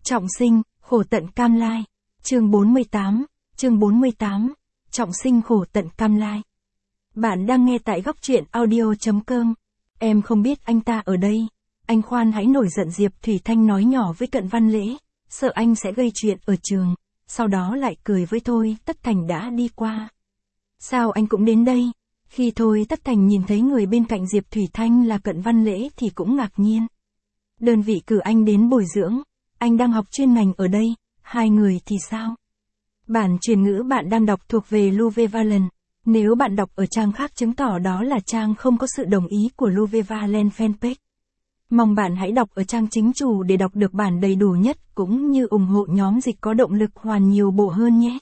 Trọng sinh, khổ tận cam lai. Chương 48, Trọng sinh khổ tận cam lai. Bạn đang nghe tại góc truyện audio.com. Em không biết anh ta ở đây. Anh khoan hãy nổi giận, Diệp Thủy Thanh nói nhỏ với Cận Văn Lễ, sợ anh sẽ gây chuyện ở trường, sau đó lại cười với Thôi Tất Thành đã đi qua. Sao anh cũng đến đây? Khi Thôi Tất Thành nhìn thấy người bên cạnh Diệp Thủy Thanh là Cận Văn Lễ thì cũng ngạc nhiên. Đơn vị cử anh đến bồi dưỡng, anh đang học chuyên ngành ở đây, hai người thì sao? Bản truyền ngữ bạn đang đọc thuộc về Luvevalent. Nếu bạn đọc ở trang khác chứng tỏ đó là trang không có sự đồng ý của Luvevalent fanpage. Mong bạn hãy đọc ở trang chính chủ để đọc được bản đầy đủ nhất cũng như ủng hộ nhóm dịch có động lực hoàn nhiều bộ hơn nhé.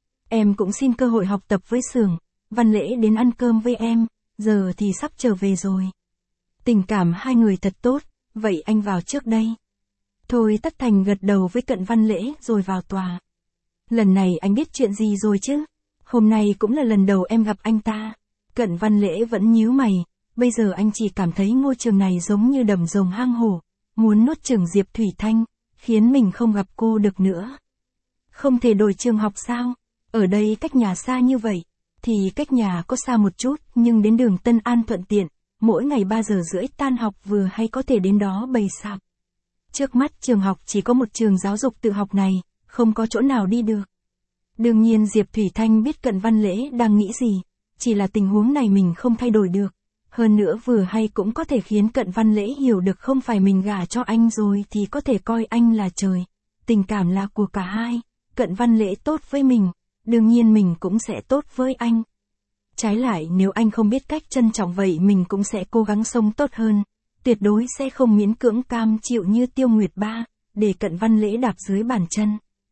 Em cũng xin cơ hội học tập với Sường. Văn Lễ đến ăn cơm với em, giờ thì sắp trở về rồi. Tình cảm hai người thật tốt, vậy anh vào trước đây. Thôi Tất Thành gật đầu với Cận Văn Lễ rồi vào tòa. Lần này anh biết chuyện gì rồi chứ? Hôm nay cũng là lần đầu em gặp anh ta. Cận Văn Lễ vẫn nhíu mày, bây giờ anh chỉ cảm thấy ngôi trường này giống như đầm rồng hang hổ, muốn nuốt chửng Diệp Thủy Thanh, khiến mình không gặp cô được nữa. Không thể đổi trường học sao? Ở đây cách nhà xa như vậy, thì cách nhà có xa một chút nhưng đến đường Tân An thuận tiện, mỗi ngày 3 giờ rưỡi tan học vừa hay có thể đến đó bày sạp. Trước mắt trường học chỉ có một trường giáo dục tự học này, không có chỗ nào đi được. Đương nhiên Diệp Thủy Thanh biết Cận Văn Lễ đang nghĩ gì, chỉ là tình huống này mình không thay đổi được. Hơn nữa vừa hay cũng có thể khiến Cận Văn Lễ hiểu được không phải mình gả cho anh rồi thì có thể coi anh là trời. Tình cảm là của cả hai, Cận Văn Lễ tốt với mình, đương nhiên mình cũng sẽ tốt với anh. Trái lại nếu anh không biết cách trân trọng vậy mình cũng sẽ cố gắng sống tốt hơn, tuyệt đối sẽ không miễn cưỡng cam chịu như Tiêu Nguyệt Ba, để Cận Văn Lễ đạp dưới bàn chân.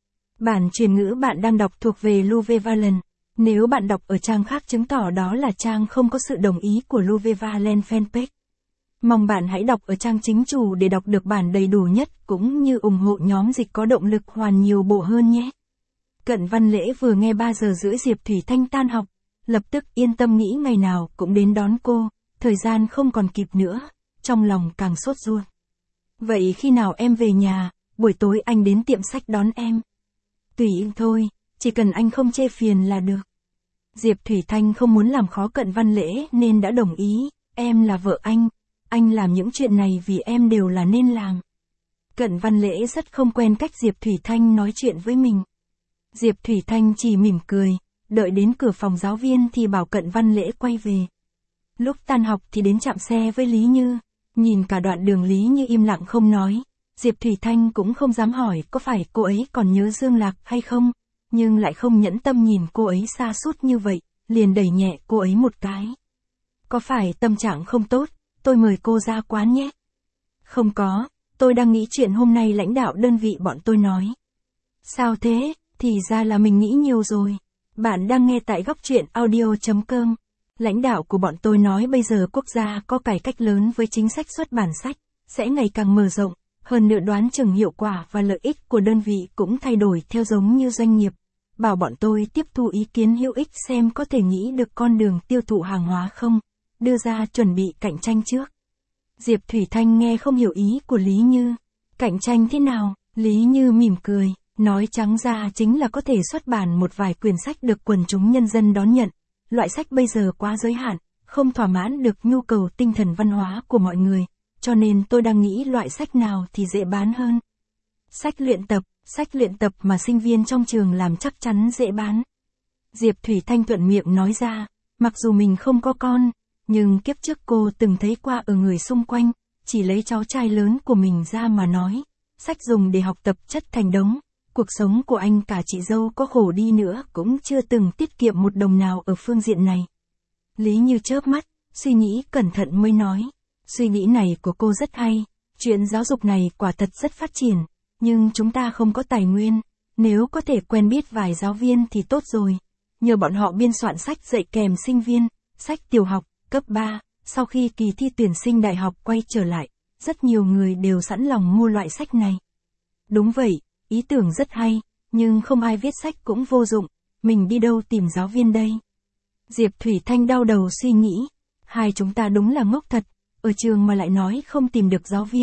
Bản truyền ngữ bạn đang đọc thuộc về Luvevalent. Nếu bạn đọc ở trang khác chứng tỏ đó là trang không có sự đồng ý của Luvevalent fanpage. Mong bạn hãy đọc ở trang chính chủ để đọc được bản đầy đủ nhất cũng như ủng hộ nhóm dịch có động lực hoàn nhiều bộ hơn nhé. Cận Văn Lễ vừa nghe 3 giờ rưỡi Diệp Thủy Thanh tan học, lập tức yên tâm nghĩ ngày nào cũng đến đón cô, thời gian không còn kịp nữa, trong lòng càng sốt ruột. Vậy khi nào em về nhà, buổi tối anh đến tiệm sách đón em. Tùy anh thôi, chỉ cần anh không chê phiền là được. Diệp Thủy Thanh không muốn làm khó Cận Văn Lễ nên đã đồng ý, em là vợ anh làm những chuyện này vì em đều là nên làm. Cận Văn Lễ rất không quen cách Diệp Thủy Thanh nói chuyện với mình. Diệp Thủy Thanh chỉ mỉm cười, đợi đến cửa phòng giáo viên thì bảo Cận Văn Lễ quay về. Lúc tan học thì đến trạm xe với Lý Như, nhìn cả đoạn đường Lý Như im lặng không nói. Diệp Thủy Thanh cũng không dám hỏi có phải cô ấy còn nhớ Dương Lạc hay không, nhưng lại không nhẫn tâm nhìn cô ấy sa sút như vậy, liền đẩy nhẹ cô ấy một cái. Có phải tâm trạng không tốt, tôi mời cô ra quán nhé. Không có, tôi đang nghĩ chuyện hôm nay lãnh đạo đơn vị bọn tôi nói. Sao thế, thì ra là mình nghĩ nhiều rồi. Bạn đang nghe tại góc truyện audio.com. Lãnh đạo của bọn tôi nói bây giờ quốc gia có cải cách lớn với chính sách xuất bản sách, sẽ ngày càng mở rộng. Hơn nữa đoán chừng hiệu quả và lợi ích của đơn vị cũng thay đổi theo giống như doanh nghiệp. Bảo bọn tôi tiếp thu ý kiến hữu ích xem có thể nghĩ được con đường tiêu thụ hàng hóa không, đưa ra chuẩn bị cạnh tranh trước. Diệp Thủy Thanh nghe không hiểu ý của Lý Như. Cạnh tranh thế nào? Lý Như mỉm cười, nói trắng ra chính là có thể xuất bản một vài quyển sách được quần chúng nhân dân đón nhận. Loại sách bây giờ quá giới hạn, không thỏa mãn được nhu cầu tinh thần văn hóa của mọi người. Cho nên tôi đang nghĩ loại sách nào thì dễ bán hơn. Sách luyện tập mà sinh viên trong trường làm chắc chắn dễ bán. Diệp Thủy Thanh thuận miệng nói ra, mặc dù mình không có con, nhưng kiếp trước cô từng thấy qua ở người xung quanh, chỉ lấy cháu trai lớn của mình ra mà nói. Sách dùng để học tập chất thành đống, cuộc sống của anh cả chị dâu có khổ đi nữa cũng chưa từng tiết kiệm một đồng nào ở phương diện này. Lý Như chớp mắt, suy nghĩ cẩn thận mới nói. Suy nghĩ này của cô rất hay, chuyện giáo dục này quả thật rất phát triển, nhưng chúng ta không có tài nguyên, nếu có thể quen biết vài giáo viên thì tốt rồi. Nhờ bọn họ biên soạn sách dạy kèm sinh viên, sách tiểu học, cấp 3, sau khi kỳ thi tuyển sinh đại học quay trở lại, rất nhiều người đều sẵn lòng mua loại sách này. Đúng vậy, ý tưởng rất hay, nhưng không ai viết sách cũng vô dụng, mình đi đâu tìm giáo viên đây? Diệp Thủy Thanh đau đầu suy nghĩ, hai chúng ta đúng là ngốc thật. Ở trường mà lại nói không tìm được giáo viên,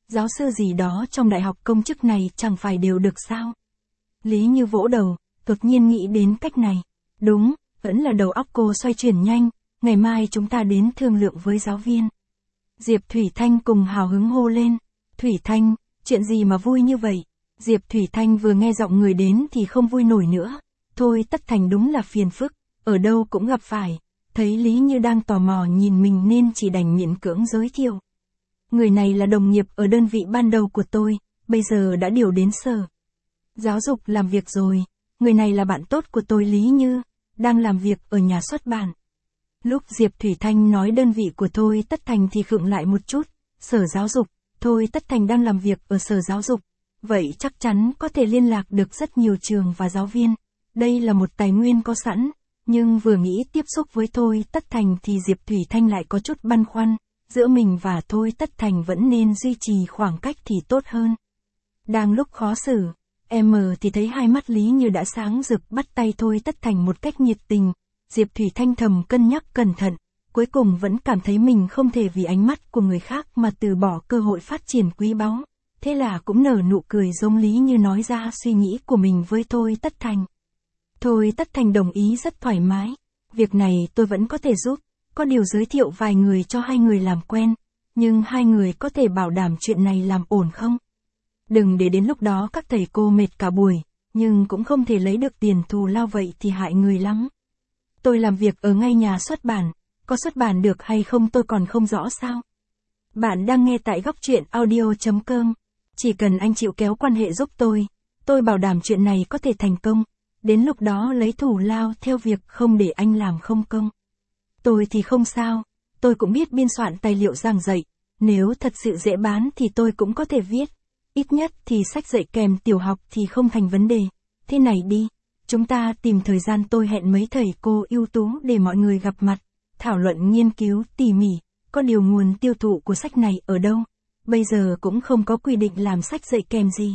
Giáo sư gì đó trong đại học công chức này chẳng phải đều được sao? Lý Như vỗ đầu, đột nhiên nghĩ đến cách này. Đúng, vẫn là đầu óc cô xoay chuyển nhanh, ngày mai chúng ta đến thương lượng với giáo viên. Diệp Thủy Thanh cùng hào hứng hô lên. Thủy Thanh, chuyện gì mà vui như vậy? Diệp Thủy Thanh vừa nghe giọng người đến thì không vui nổi nữa. Thôi Tất Thành đúng là phiền phức, ở đâu cũng gặp phải. Thấy Lý Như đang tò mò nhìn mình nên chỉ đành miễn cưỡng giới thiệu. Người này là đồng nghiệp ở đơn vị ban đầu của tôi, bây giờ đã điều đến sở giáo dục làm việc rồi. Người này là bạn tốt của tôi Lý Như, đang làm việc ở nhà xuất bản. Lúc Diệp Thủy Thanh nói đơn vị của Thôi Tất Thành thì khựng lại một chút. Sở giáo dục, Thôi Tất Thành đang làm việc ở sở giáo dục. Vậy chắc chắn có thể liên lạc được rất nhiều trường và giáo viên. Đây là một tài nguyên có sẵn. Nhưng vừa nghĩ tiếp xúc với Thôi Tất Thành thì Diệp Thủy Thanh lại có chút băn khoăn. Giữa mình và Thôi Tất Thành vẫn nên duy trì khoảng cách thì tốt hơn. Đang lúc khó xử, em thì thấy hai mắt Lý Như đã sáng rực bắt tay Thôi Tất Thành một cách nhiệt tình. Diệp Thủy Thanh thầm cân nhắc cẩn thận, cuối cùng vẫn cảm thấy mình không thể vì ánh mắt của người khác mà từ bỏ cơ hội phát triển quý báu. Thế là cũng nở nụ cười giống Lý Như nói ra suy nghĩ của mình với Thôi Tất Thành. Thôi Tất Thành đồng ý rất thoải mái. Việc này tôi vẫn có thể giúp, có điều giới thiệu vài người cho hai người làm quen, nhưng hai người có thể bảo đảm chuyện này làm ổn không? Đừng để đến lúc đó các thầy cô mệt cả buổi, nhưng cũng không thể lấy được tiền thù lao vậy thì hại người lắm. Tôi làm việc ở ngay nhà xuất bản, có xuất bản được hay không tôi còn không rõ sao. Bạn đang nghe tại Góc Truyện Audio.com. Chỉ cần anh chịu kéo quan hệ giúp tôi bảo đảm chuyện này có thể thành công. Đến lúc đó lấy thù lao theo việc không để anh làm không công. Tôi thì không sao, tôi cũng biết biên soạn tài liệu giảng dạy. Nếu thật sự dễ bán thì tôi cũng có thể viết. Ít nhất thì sách dạy kèm tiểu học thì không thành vấn đề. Thế này đi, chúng ta tìm thời gian tôi hẹn mấy thầy cô ưu tú để mọi người gặp mặt, thảo luận nghiên cứu tỉ mỉ, có điều nguồn tiêu thụ của sách này ở đâu. Bây giờ cũng không có quy định làm sách dạy kèm gì.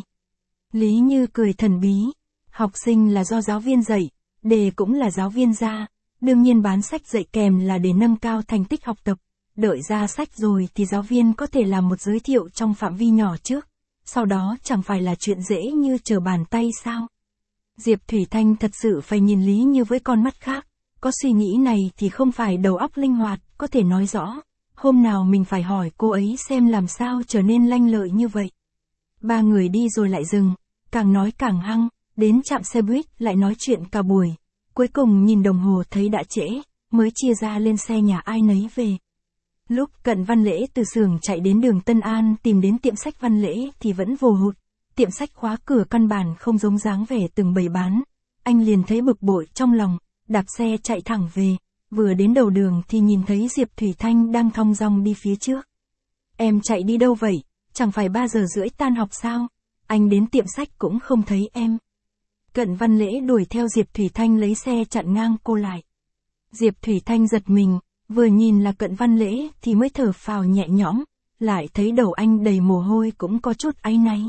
Lý Như cười thần bí, học sinh là do giáo viên dạy, đề cũng là giáo viên ra, đương nhiên bán sách dạy kèm là để nâng cao thành tích học tập. Đợi ra sách rồi thì giáo viên có thể làm một giới thiệu trong phạm vi nhỏ trước, sau đó chẳng phải là chuyện dễ như trở bàn tay sao. Diệp Thủy Thanh thật sự phải nhìn Lý Như với con mắt khác, có suy nghĩ này thì không phải đầu óc linh hoạt, có thể nói rõ. Hôm nào mình phải hỏi cô ấy xem làm sao trở nên lanh lợi như vậy. Ba người đi rồi lại dừng, càng nói càng hăng, đến trạm xe buýt lại nói chuyện cả buổi. Cuối cùng nhìn đồng hồ thấy đã trễ, mới chia ra lên xe nhà ai nấy về. Lúc Cận Văn Lễ từ xưởng chạy đến đường Tân An tìm đến tiệm sách Văn Lễ thì vẫn vồ hụt. Tiệm sách khóa cửa căn bản không giống dáng vẻ từng bày bán. Anh liền thấy bực bội trong lòng, đạp xe chạy thẳng về. Vừa đến đầu đường thì nhìn thấy Diệp Thủy Thanh đang thong dong đi phía trước. Em chạy đi đâu vậy? Chẳng phải 3 giờ rưỡi tan học sao? Anh đến tiệm sách cũng không thấy em. Cận Văn Lễ đuổi theo Diệp Thủy Thanh lấy xe chặn ngang cô lại. Diệp Thủy Thanh giật mình, vừa nhìn là Cận Văn Lễ thì mới thở phào nhẹ nhõm, lại thấy đầu anh đầy mồ hôi cũng có chút áy náy.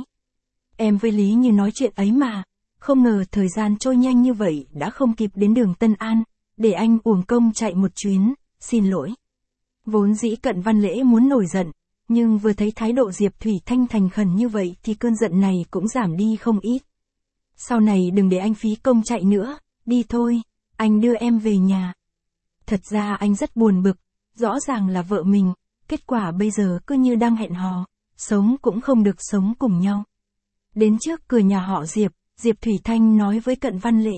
Em với Lý Như nói chuyện ấy mà, không ngờ thời gian trôi nhanh như vậy đã không kịp đến đường Tân An, để anh uổng công chạy một chuyến, xin lỗi. Vốn dĩ Cận Văn Lễ muốn nổi giận, nhưng vừa thấy thái độ Diệp Thủy Thanh thành khẩn như vậy thì cơn giận này cũng giảm đi không ít. Sau này đừng để anh phí công chạy nữa, đi thôi, anh đưa em về nhà. Thật ra anh rất buồn bực, rõ ràng là vợ mình, kết quả bây giờ cứ như đang hẹn hò, sống cũng không được sống cùng nhau. Đến trước cửa nhà họ Diệp Thủy Thanh nói với Cận Văn Lễ.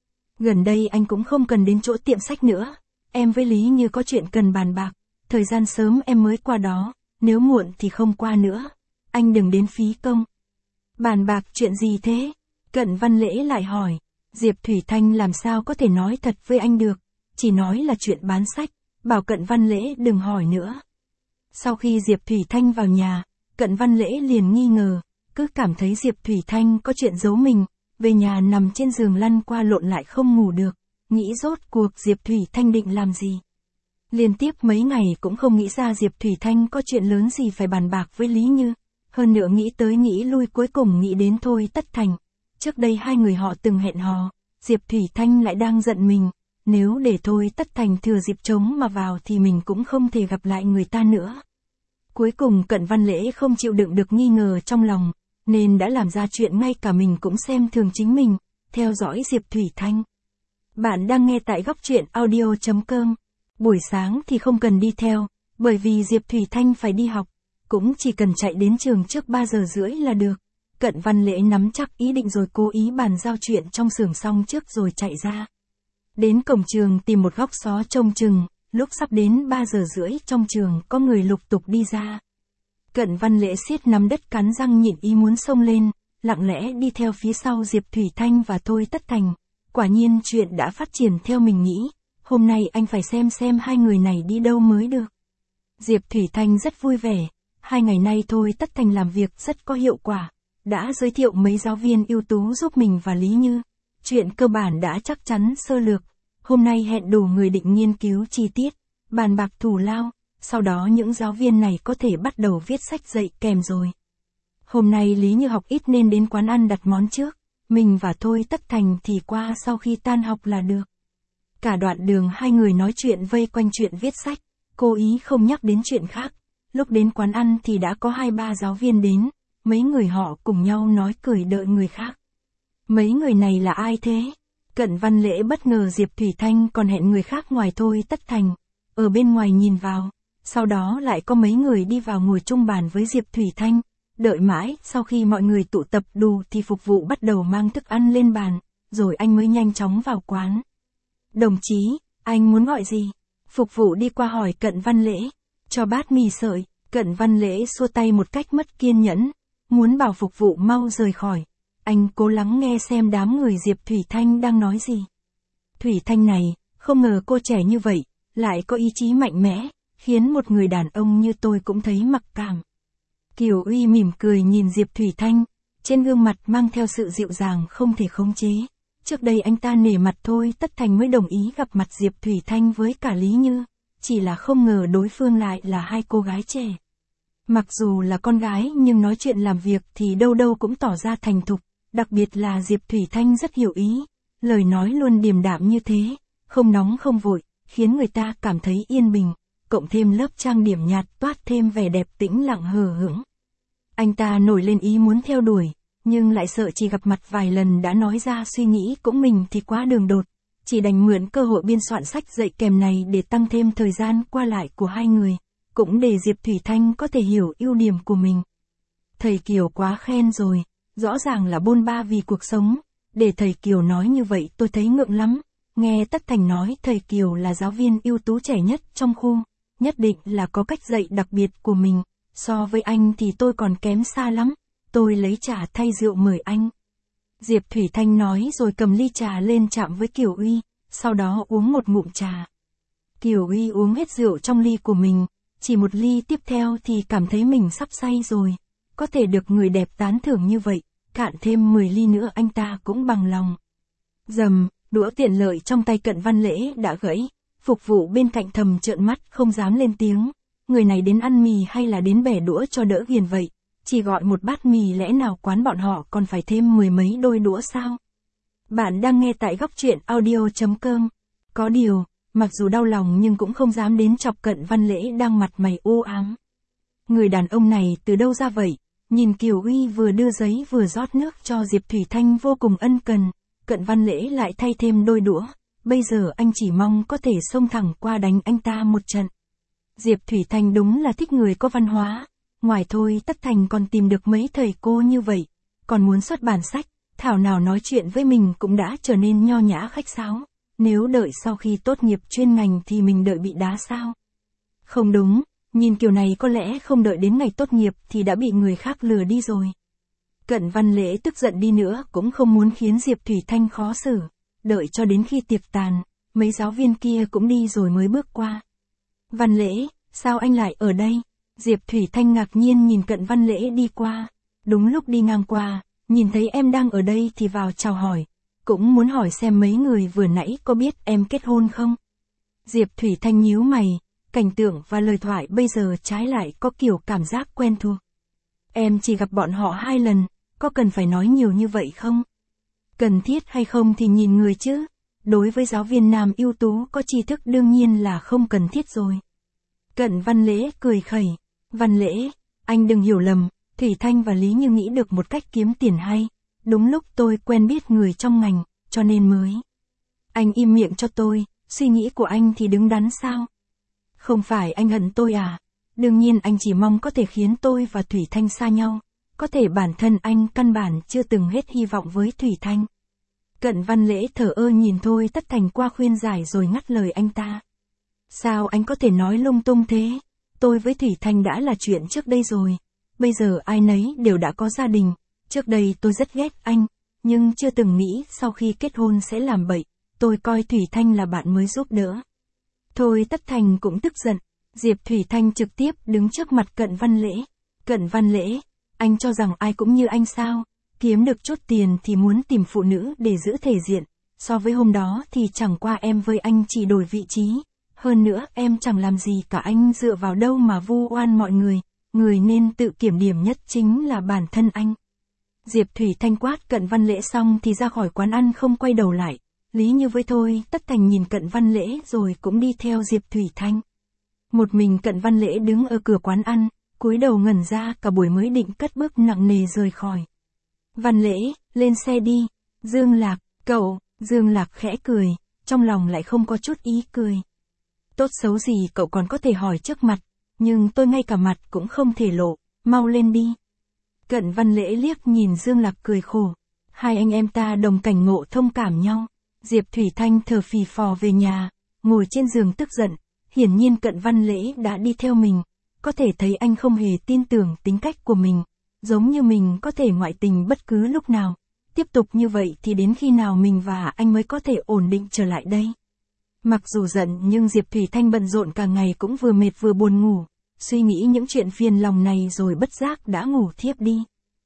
Gần đây anh cũng không cần đến chỗ tiệm sách nữa, em với Lý Như có chuyện cần bàn bạc, thời gian sớm em mới qua đó, nếu muộn thì không qua nữa, anh đừng đến phí công. Bàn bạc chuyện gì thế? Cận Văn Lễ lại hỏi. Diệp Thủy Thanh làm sao có thể nói thật với anh được, chỉ nói là chuyện bán sách, bảo Cận Văn Lễ đừng hỏi nữa. Sau khi Diệp Thủy Thanh vào nhà, Cận Văn Lễ liền nghi ngờ, cứ cảm thấy Diệp Thủy Thanh có chuyện giấu mình, về nhà nằm trên giường lăn qua lộn lại không ngủ được, nghĩ rốt cuộc Diệp Thủy Thanh định làm gì. Liên tiếp mấy ngày cũng không nghĩ ra Diệp Thủy Thanh có chuyện lớn gì phải bàn bạc với Lý Như, hơn nữa nghĩ tới nghĩ lui cuối cùng nghĩ đến Thôi Tất Thành. Trước đây hai người họ từng hẹn hò, Diệp Thủy Thanh lại đang giận mình, nếu để Thôi Tất Thành thừa dịp trống mà vào thì mình cũng không thể gặp lại người ta nữa. Cuối cùng Cận Văn Lễ không chịu đựng được nghi ngờ trong lòng, nên đã làm ra chuyện ngay cả mình cũng xem thường chính mình, theo dõi Diệp Thủy Thanh. Bạn đang nghe tại góc truyện audio.com. Buổi sáng thì không cần đi theo, bởi vì Diệp Thủy Thanh phải đi học, cũng chỉ cần chạy đến trường trước 3 giờ rưỡi là được. Cận Văn Lễ nắm chắc ý định rồi cố ý bàn giao chuyện trong xưởng xong trước rồi chạy ra. Đến cổng trường tìm một góc xó trông chừng, lúc sắp đến 3 giờ rưỡi trong trường có người lục tục đi ra. Cận Văn Lễ siết nắm đất cắn răng nhịn ý muốn xông lên, lặng lẽ đi theo phía sau Diệp Thủy Thanh và Thôi Tất Thành. Quả nhiên chuyện đã phát triển theo mình nghĩ, hôm nay anh phải xem hai người này đi đâu mới được. Diệp Thủy Thanh rất vui vẻ, 2 ngày nay Thôi Tất Thành làm việc rất có hiệu quả, đã giới thiệu mấy giáo viên ưu tú giúp mình và Lý Như. Chuyện cơ bản đã chắc chắn sơ lược, hôm nay hẹn đủ người định nghiên cứu chi tiết, bàn bạc thù lao, sau đó những giáo viên này có thể bắt đầu viết sách dạy kèm rồi. Hôm nay Lý Như học ít nên đến quán ăn đặt món trước, mình và Thôi Tất Thành thì qua sau khi tan học là được. Cả đoạn đường hai người nói chuyện vây quanh chuyện viết sách, cố ý không nhắc đến chuyện khác. Lúc đến quán ăn thì đã có 2-3 giáo viên đến, mấy người họ cùng nhau nói cười đợi người khác. Mấy người này là ai thế? Cận Văn Lễ bất ngờ Diệp Thủy Thanh còn hẹn người khác ngoài Thôi Tất Thành, ở bên ngoài nhìn vào, sau đó lại có mấy người đi vào ngồi chung bàn với Diệp Thủy Thanh. Đợi mãi, sau khi mọi người tụ tập đủ thì phục vụ bắt đầu mang thức ăn lên bàn, rồi anh mới nhanh chóng vào quán. Đồng chí, anh muốn gọi gì? Phục vụ đi qua hỏi Cận Văn Lễ. Cho bát mì sợi. Cận Văn Lễ xua tay một cách mất kiên nhẫn, muốn bảo phục vụ mau rời khỏi. Anh cố lắng nghe xem đám người Diệp Thủy Thanh đang nói gì. Thủy Thanh này, không ngờ cô trẻ như vậy, lại có ý chí mạnh mẽ, khiến một người đàn ông như tôi cũng thấy mặc cảm. Kiều Uy mỉm cười nhìn Diệp Thủy Thanh, trên gương mặt mang theo sự dịu dàng không thể khống chế. Trước đây anh ta nể mặt Thôi Tất Thành mới đồng ý gặp mặt Diệp Thủy Thanh với cả Lý Như, chỉ là không ngờ đối phương lại là hai cô gái trẻ. Mặc dù là con gái nhưng nói chuyện làm việc thì đâu đâu cũng tỏ ra thành thục, đặc biệt là Diệp Thủy Thanh rất hiểu ý, lời nói luôn điềm đạm như thế, không nóng không vội, khiến người ta cảm thấy yên bình, cộng thêm lớp trang điểm nhạt toát thêm vẻ đẹp tĩnh lặng hờ hững. Anh ta nổi lên ý muốn theo đuổi, nhưng lại sợ chỉ gặp mặt vài lần đã nói ra suy nghĩ cũng mình thì quá đường đột, chỉ đành mượn cơ hội biên soạn sách dạy kèm này để tăng thêm thời gian qua lại của hai người, cũng để Diệp Thủy Thanh có thể hiểu ưu điểm của mình. Thầy Kiều quá khen rồi, rõ ràng là bôn ba vì cuộc sống, để thầy Kiều nói như vậy tôi thấy ngượng lắm. Nghe Tất Thành nói thầy Kiều là giáo viên ưu tú trẻ nhất trong khu, nhất định là có cách dạy đặc biệt của mình, so với anh thì tôi còn kém xa lắm, tôi lấy trà thay rượu mời anh. Diệp Thủy Thanh nói rồi cầm ly trà lên chạm với Kiều Uy, sau đó uống một ngụm trà. Kiều Uy uống hết rượu trong ly của mình, chỉ một ly tiếp theo thì cảm thấy mình sắp say rồi, có thể được người đẹp tán thưởng như vậy, cạn thêm 10 ly nữa anh ta cũng bằng lòng. Dầm, đũa tiện lợi trong tay Cận Văn Lễ đã gãy, phục vụ bên cạnh thầm trợn mắt không dám lên tiếng, người này đến ăn mì hay là đến bẻ đũa cho đỡ ghiền vậy, chỉ gọi một bát mì lẽ nào quán bọn họ còn phải thêm 10 mấy đôi đũa sao? Bạn đang nghe tại góc truyện audio.com. Có điều, mặc dù đau lòng nhưng cũng không dám đến chọc Cận Văn Lễ đang mặt mày u ám. Người đàn ông này từ đâu ra vậy? Nhìn Kiều Uy vừa đưa giấy vừa rót nước cho Diệp Thủy Thanh vô cùng ân cần, Cận Văn Lễ lại thay thêm đôi đũa, bây giờ anh chỉ mong có thể xông thẳng qua đánh anh ta một trận. Diệp Thủy Thanh đúng là thích người có văn hóa, ngoài Thôi Tất Thành còn tìm được mấy thầy cô như vậy, còn muốn xuất bản sách, thảo nào nói chuyện với mình cũng đã trở nên nho nhã khách sáo, nếu đợi sau khi tốt nghiệp chuyên ngành thì mình đợi bị đá sao? Không đúng, nhìn kiểu này có lẽ không đợi đến ngày tốt nghiệp thì đã bị người khác lừa đi rồi. Cận Văn Lễ tức giận đi nữa cũng không muốn khiến Diệp Thủy Thanh khó xử, đợi cho đến khi tiệc tàn, mấy giáo viên kia cũng đi rồi mới bước qua. Văn Lễ, sao anh lại ở đây? Diệp Thủy Thanh ngạc nhiên nhìn Cận Văn Lễ đi qua, đúng lúc đi ngang qua, nhìn thấy em đang ở đây thì vào chào hỏi, cũng muốn hỏi xem mấy người vừa nãy có biết em kết hôn không? Diệp Thủy Thanh nhíu mày, cảnh tượng và lời thoại bây giờ trái lại có kiểu cảm giác quen thuộc. Em chỉ gặp bọn họ 2 lần, có cần phải nói nhiều như vậy không? Cần thiết hay không thì nhìn người chứ, đối với giáo viên nam ưu tú có tri thức đương nhiên là không cần thiết rồi. Cận Văn Lễ cười khẩy, Văn Lễ, anh đừng hiểu lầm, Thủy Thanh và Lý Như nghĩ được một cách kiếm tiền hay. Đúng lúc tôi quen biết người trong ngành, cho nên mới. Anh im miệng cho tôi, suy nghĩ của anh thì đứng đắn sao? Không phải anh hận tôi à? Đương nhiên anh chỉ mong có thể khiến tôi và Thủy Thanh xa nhau. Có thể bản thân anh căn bản chưa từng hết hy vọng với Thủy Thanh. Cận Văn Lễ thờ ơ nhìn Thôi Tất Thành qua khuyên giải rồi ngắt lời anh ta. Sao anh có thể nói lung tung thế? Tôi với Thủy Thanh đã là chuyện trước đây rồi. Bây giờ ai nấy đều đã có gia đình. Trước đây tôi rất ghét anh, nhưng chưa từng nghĩ sau khi kết hôn sẽ làm bậy. Tôi coi Thủy Thanh là bạn mới giúp đỡ. Thôi Tất Thành cũng tức giận. Diệp Thủy Thanh trực tiếp đứng trước mặt Cận Văn Lễ. Cận Văn Lễ, anh cho rằng ai cũng như anh sao? Kiếm được chút tiền thì muốn tìm phụ nữ để giữ thể diện. So với hôm đó thì chẳng qua em với anh chỉ đổi vị trí. Hơn nữa em chẳng làm gì cả, anh dựa vào đâu mà vu oan mọi người. Người nên tự kiểm điểm nhất chính là bản thân anh. Diệp Thủy Thanh quát Cận Văn Lễ xong thì ra khỏi quán ăn không quay đầu lại. Lý Như với Thôi Tất Thành nhìn Cận Văn Lễ rồi cũng đi theo Diệp Thủy Thanh. Một mình Cận Văn Lễ đứng ở cửa quán ăn, cúi đầu ngẩn ra cả buổi mới định cất bước nặng nề rời khỏi. Văn Lễ, lên xe đi. Dương Lạc, cậu, Dương Lạc khẽ cười, trong lòng lại không có chút ý cười. Tốt xấu gì cậu còn có thể hỏi trước mặt, nhưng tôi ngay cả mặt cũng không thể lộ, mau lên đi. Cận Văn Lễ liếc nhìn Dương Lạc cười khổ. Hai anh em ta đồng cảnh ngộ thông cảm nhau. Diệp Thủy Thanh thở phì phò về nhà, ngồi trên giường tức giận. Hiển nhiên Cận Văn Lễ đã đi theo mình. Có thể thấy anh không hề tin tưởng tính cách của mình. Giống như mình có thể ngoại tình bất cứ lúc nào. Tiếp tục như vậy thì đến khi nào mình và anh mới có thể ổn định trở lại đây. Mặc dù giận nhưng Diệp Thủy Thanh bận rộn cả ngày cũng vừa mệt vừa buồn ngủ. Suy nghĩ những chuyện phiền lòng này rồi bất giác đã ngủ thiếp đi.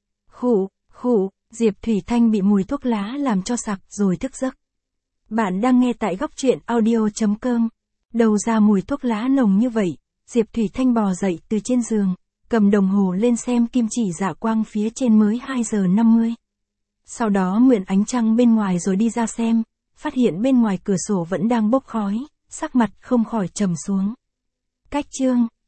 Khụ, Diệp Thủy Thanh bị mùi thuốc lá làm cho sặc rồi thức giấc. Bạn đang nghe tại góc truyện audio.com. Đầu ra mùi thuốc lá nồng như vậy, Diệp Thủy Thanh bò dậy từ trên giường, cầm đồng hồ lên xem kim chỉ dạ quang phía trên mới 2 giờ 50. Sau đó mượn ánh trăng bên ngoài rồi đi ra xem, phát hiện bên ngoài cửa sổ vẫn đang bốc khói, sắc mặt không khỏi trầm xuống. Cách chương